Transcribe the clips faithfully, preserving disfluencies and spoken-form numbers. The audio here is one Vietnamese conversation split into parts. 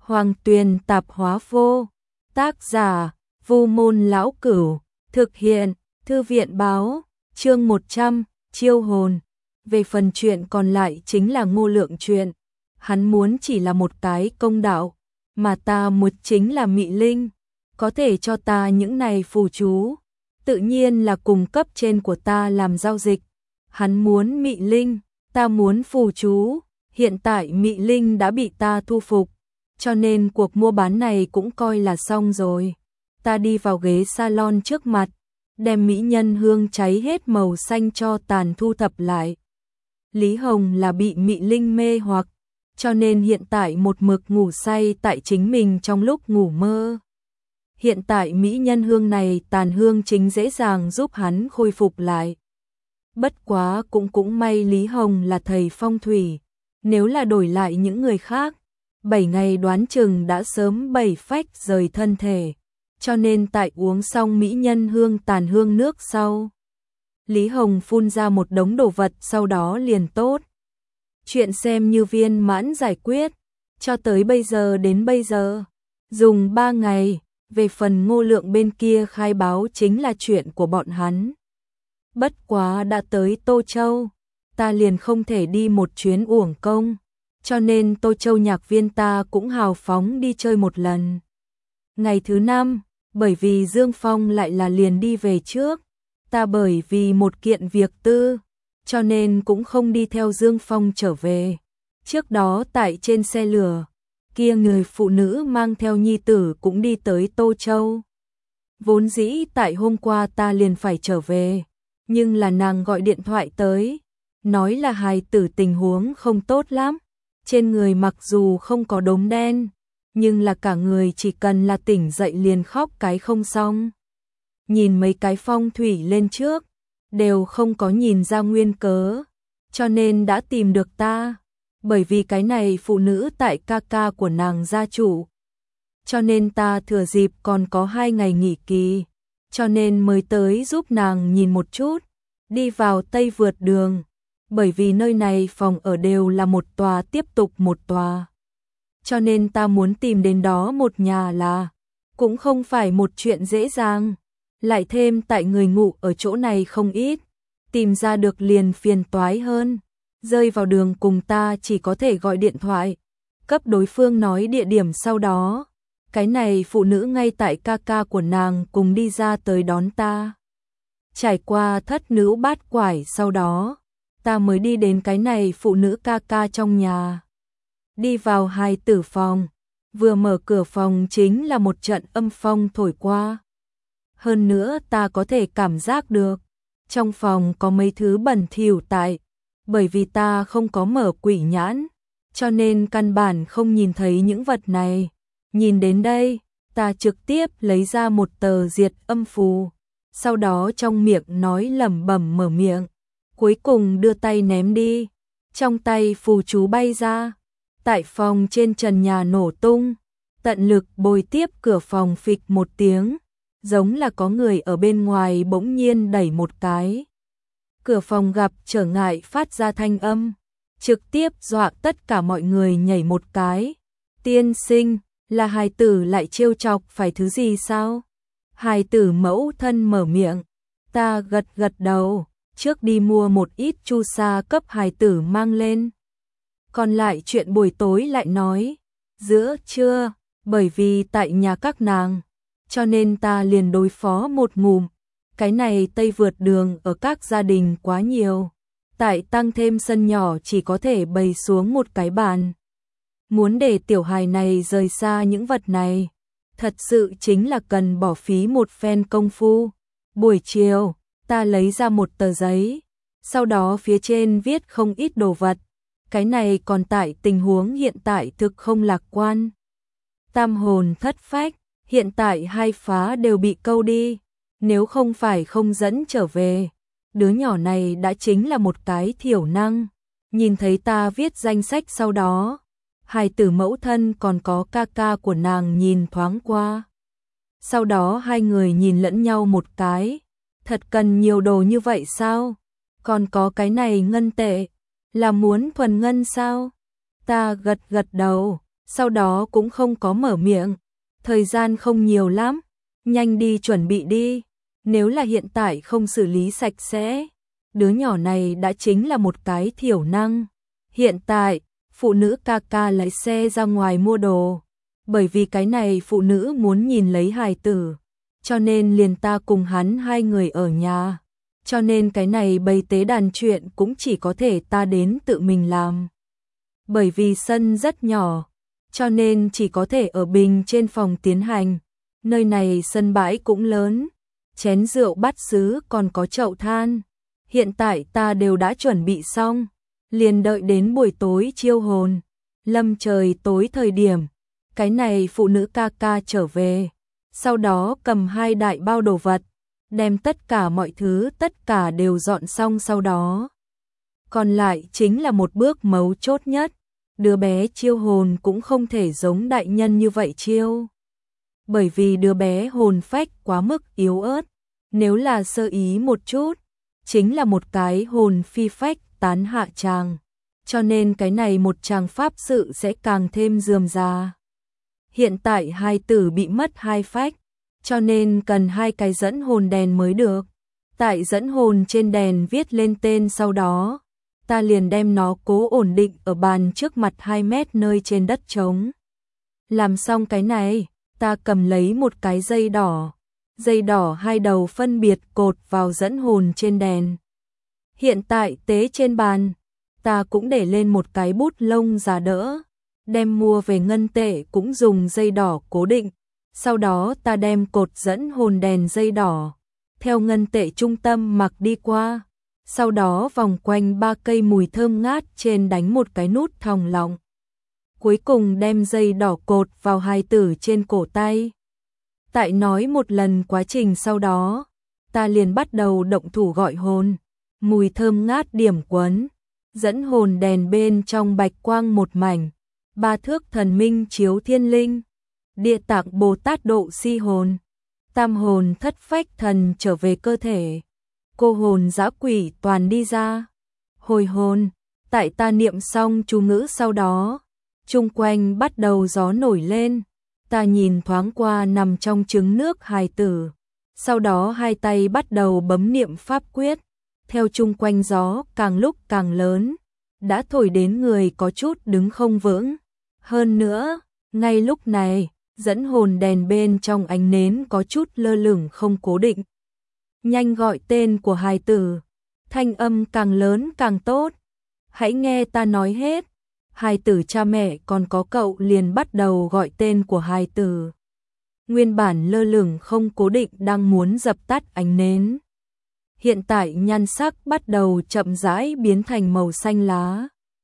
Hoàng Tuyền Tạp Hóa Vô. Tác giả: Vu Môn Lão Cửu. Thực hiện: Thư viện báo. Chương một trăm, Chiêu hồn. Về phần chuyện còn lại chính là Ngô Lượng chuyện. Hắn muốn chỉ là một cái công đạo, mà ta muốn chính là Mị Linh. Có thể cho ta những này phù chú, tự nhiên là cùng cấp trên của ta làm giao dịch. Hắn muốn Mị Linh, ta muốn phù chú. Hiện tại Mị Linh đã bị ta thu phục, cho nên cuộc mua bán này cũng coi là xong rồi. Ta đi vào ghế salon trước mặt, đem mỹ nhân hương cháy hết màu xanh cho tàn thu thập lại. Lý Hồng là bị Mị Linh mê hoặc, cho nên hiện tại một mực ngủ say tại chính mình trong lúc ngủ mơ. Hiện tại mỹ nhân hương này tàn hương chính dễ dàng giúp hắn khôi phục lại. Bất quá cũng cũng may Lý Hồng là thầy phong thủy, nếu là đổi lại những người khác, bảy ngày đoán chừng đã sớm bảy phách rời thân thể, cho nên tại uống xong mỹ nhân hương tàn hương nước sau, Lý Hồng phun ra một đống đồ vật, sau đó liền tốt. Chuyện xem như viên mãn giải quyết, cho tới bây giờ đến bây giờ, dùng ba ngày. Về phần Ngô Lượng bên kia khai báo chính là chuyện của bọn hắn. Bất quá đã tới Tô Châu, ta liền không thể đi một chuyến uổng công, cho nên Tô Châu nhạc viên ta cũng hào phóng đi chơi một lần. Ngày thứ năm, bởi vì Dương Phong lại là liền đi về trước, ta bởi vì một kiện việc tư, cho nên cũng không đi theo Dương Phong trở về. Trước đó tại trên xe lửa, kia người phụ nữ mang theo nhi tử cũng đi tới Tô Châu. Vốn dĩ tại hôm qua ta liền phải trở về, nhưng là nàng gọi điện thoại tới, nói là hài tử tình huống không tốt lắm, trên người mặc dù không có đốm đen, nhưng là cả người chỉ cần là tỉnh dậy liền khóc cái không xong. Nhìn mấy cái phong thủy lên trước, đều không có nhìn ra nguyên cớ, cho nên đã tìm được ta. Bởi vì cái này phụ nữ tại ca ca của nàng gia chủ, cho nên ta thừa dịp còn có hai ngày nghỉ kỳ, cho nên mới tới giúp nàng nhìn một chút. Đi vào Tây Vượt Đường, bởi vì nơi này phòng ở đều là một tòa tiếp tục một tòa, cho nên ta muốn tìm đến đó một nhà là cũng không phải một chuyện dễ dàng, lại thêm tại người ngủ ở chỗ này không ít, tìm ra được liền phiền toái hơn. Rơi vào đường cùng ta chỉ có thể gọi điện thoại, cấp đối phương nói địa điểm, sau đó cái này phụ nữ ngay tại ca ca của nàng cùng đi ra tới đón ta. Trải qua thất nữ bát quải, sau đó ta mới đi đến cái này phụ nữ ca ca trong nhà. Đi vào hài tử phòng, vừa mở cửa phòng chính là một trận âm phong thổi qua. Hơn nữa ta có thể cảm giác được trong phòng có mấy thứ bẩn thỉu tại, bởi vì ta không có mở quỷ nhãn, cho nên căn bản không nhìn thấy những vật này. Nhìn đến đây, ta trực tiếp lấy ra một tờ diệt âm phù, sau đó trong miệng nói lẩm bẩm mở miệng, cuối cùng đưa tay ném đi. Trong tay phù chú bay ra, tại phòng trên trần nhà nổ tung, tận lực bồi tiếp cửa phòng phịch một tiếng, giống là có người ở bên ngoài bỗng nhiên đẩy một cái. Cửa phòng gặp trở ngại phát ra thanh âm, trực tiếp dọa tất cả mọi người nhảy một cái. Tiên sinh, là hài tử lại trêu chọc phải thứ gì sao? Hài tử mẫu thân mở miệng, ta gật gật đầu, trước đi mua một ít chu sa cấp hài tử mang lên. Còn lại chuyện buổi tối lại nói, giữa trưa, bởi vì tại nhà các nàng, cho nên ta liền đối phó một ngụm. Cái này Tây Vượt Đường ở các gia đình quá nhiều, tại tăng thêm sân nhỏ chỉ có thể bày xuống một cái bàn. Muốn để tiểu hài này rời xa những vật này, thật sự chính là cần bỏ phí một phen công phu. Buổi chiều, ta lấy ra một tờ giấy, sau đó phía trên viết không ít đồ vật. Cái này còn tại tình huống hiện tại thực không lạc quan. Tam hồn thất phách, hiện tại hai phá đều bị câu đi. Nếu không phải không dẫn trở về, đứa nhỏ này đã chính là một cái thiểu năng. Nhìn thấy ta viết danh sách, sau đó hài tử mẫu thân còn có ca ca của nàng nhìn thoáng qua. Sau đó hai người nhìn lẫn nhau một cái. Thật cần nhiều đồ như vậy sao? Còn có cái này ngân tệ, là muốn thuần ngân sao? Ta gật gật đầu, sau đó cũng không có mở miệng. Thời gian không nhiều lắm, nhanh đi chuẩn bị đi. Nếu là hiện tại không xử lý sạch sẽ, đứa nhỏ này đã chính là một cái thiểu năng. Hiện tại, phụ nữ ca ca lái xe ra ngoài mua đồ. Bởi vì cái này phụ nữ muốn nhìn lấy hài tử, cho nên liền ta cùng hắn hai người ở nhà. Cho nên cái này bày tế đàn chuyện cũng chỉ có thể ta đến tự mình làm. Bởi vì sân rất nhỏ, cho nên chỉ có thể ở bình trên phòng tiến hành. Nơi này sân bãi cũng lớn, chén rượu bát sứ còn có chậu than. Hiện tại ta đều đã chuẩn bị xong, liền đợi đến buổi tối chiêu hồn. Lâm trời tối thời điểm, cái này phụ nữ ca ca trở về, sau đó cầm hai đại bao đồ vật, đem tất cả mọi thứ tất cả đều dọn xong sau đó. Còn lại chính là một bước mấu chốt nhất, đứa bé chiêu hồn cũng không thể giống đại nhân như vậy chiêu. Bởi vì đứa bé hồn phách quá mức yếu ớt, nếu là sơ ý một chút, chính là một cái hồn phi phách tán hạ tràng. Cho nên cái này một tràng pháp sự sẽ càng thêm rườm rà. Hiện tại hai tử bị mất hai phách, cho nên cần hai cái dẫn hồn đèn mới được. Tại dẫn hồn trên đèn viết lên tên sau đó, ta liền đem nó cố ổn định ở bàn trước mặt hai mét nơi trên đất trống. Làm xong cái này, ta cầm lấy một cái dây đỏ, dây đỏ hai đầu phân biệt cột vào dẫn hồn trên đèn. Hiện tại tế trên bàn, ta cũng để lên một cái bút lông giá đỡ, đem mua về ngân tệ cũng dùng dây đỏ cố định. Sau đó ta đem cột dẫn hồn đèn dây đỏ, theo ngân tệ trung tâm mặc đi qua. Sau đó vòng quanh ba cây mùi thơm ngát trên đánh một cái nút thòng lọng. Cuối cùng đem dây đỏ cột vào hài tử trên cổ tay. Tại nói một lần quá trình sau đó, ta liền bắt đầu động thủ gọi hồn. Mùi thơm ngát điểm quấn, dẫn hồn đèn bên trong bạch quang một mảnh. Ba thước thần minh chiếu thiên linh, địa tạng Bồ Tát độ si hồn, tam hồn thất phách thần trở về cơ thể, cô hồn dã quỷ toàn đi ra. Hồi hồn, tại ta niệm xong chú ngữ sau đó, chung quanh bắt đầu gió nổi lên. Ta nhìn thoáng qua nằm trong trứng nước hài tử, sau đó hai tay bắt đầu bấm niệm pháp quyết, theo chung quanh gió càng lúc càng lớn, đã thổi đến người có chút đứng không vững. Hơn nữa, ngay lúc này, dẫn hồn đèn bên trong ánh nến có chút lơ lửng không cố định. Nhanh gọi tên của hài tử, thanh âm càng lớn càng tốt. Hãy nghe ta nói hết. Hài tử cha mẹ còn có cậu liền bắt đầu gọi tên của hài tử. Nguyên bản lơ lửng không cố định đang muốn dập tắt ánh nến. Hiện tại nhan sắc bắt đầu chậm rãi biến thành màu xanh lá.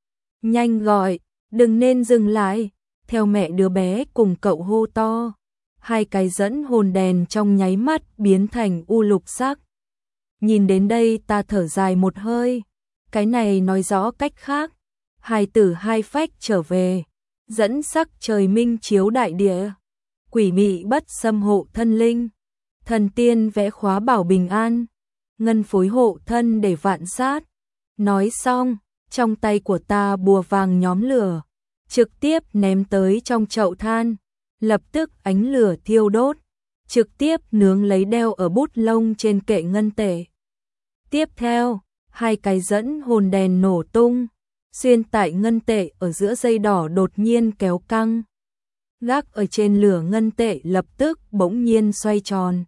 Nhanh gọi, đừng nên dừng lại, theo mẹ đứa bé cùng cậu hô to. Hai cái dẫn hồn đèn trong nháy mắt biến thành u lục sắc. Nhìn đến đây ta thở dài một hơi, cái này nói rõ cách khác. Hài tử hai phách trở về, dẫn sắc trời minh chiếu đại địa, quỷ mị bất xâm hộ thân linh, thần tiên vẽ khóa bảo bình an, ngân phối hộ thân để vạn sát. Nói xong, trong tay của ta bùa vàng nhóm lửa, trực tiếp ném tới trong chậu than, lập tức ánh lửa thiêu đốt, trực tiếp nướng lấy đeo ở bút lông trên kệ ngân tệ. Tiếp theo, hai cái dẫn hồn đèn nổ tung, xuyên tại ngân tệ ở giữa dây đỏ đột nhiên kéo căng. Gác ở trên lửa ngân tệ lập tức bỗng nhiên xoay tròn.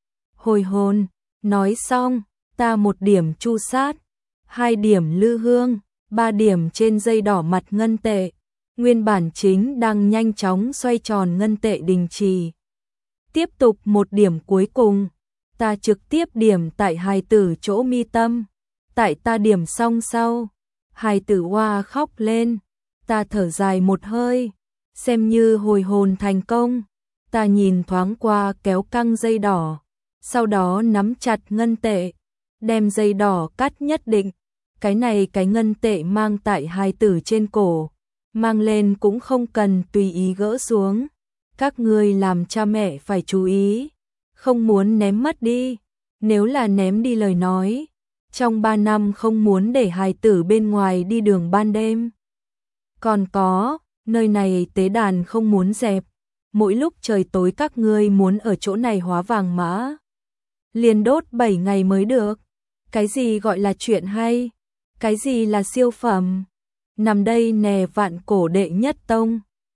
Hồi hồn, nói xong, ta một điểm chu sát, hai điểm lư hương, ba điểm trên dây đỏ mặt ngân tệ. Nguyên bản chính đang nhanh chóng xoay tròn ngân tệ đình trì. Tiếp tục một điểm cuối cùng, ta trực tiếp điểm tại hài tử chỗ mi tâm. Tại ta điểm xong sau, hài tử hoa khóc lên, ta thở dài một hơi, xem như hồi hồn thành công. Ta nhìn thoáng qua kéo căng dây đỏ, sau đó nắm chặt ngân tệ, đem dây đỏ cắt nhất định. Cái này cái ngân tệ mang tại hài tử trên cổ, mang lên cũng không cần tùy ý gỡ xuống. Các ngươi làm cha mẹ phải chú ý, không muốn ném mất đi. Nếu là ném đi lời nói, trong ba năm không muốn để hài tử bên ngoài đi đường ban đêm. Còn có, nơi này tế đàn không muốn dẹp, mỗi lúc trời tối các ngươi muốn ở chỗ này hóa vàng mã. Liền đốt bảy ngày mới được. Cái gì gọi là chuyện hay? Cái gì là siêu phẩm? Nằm đây nè vạn cổ đệ nhất tông.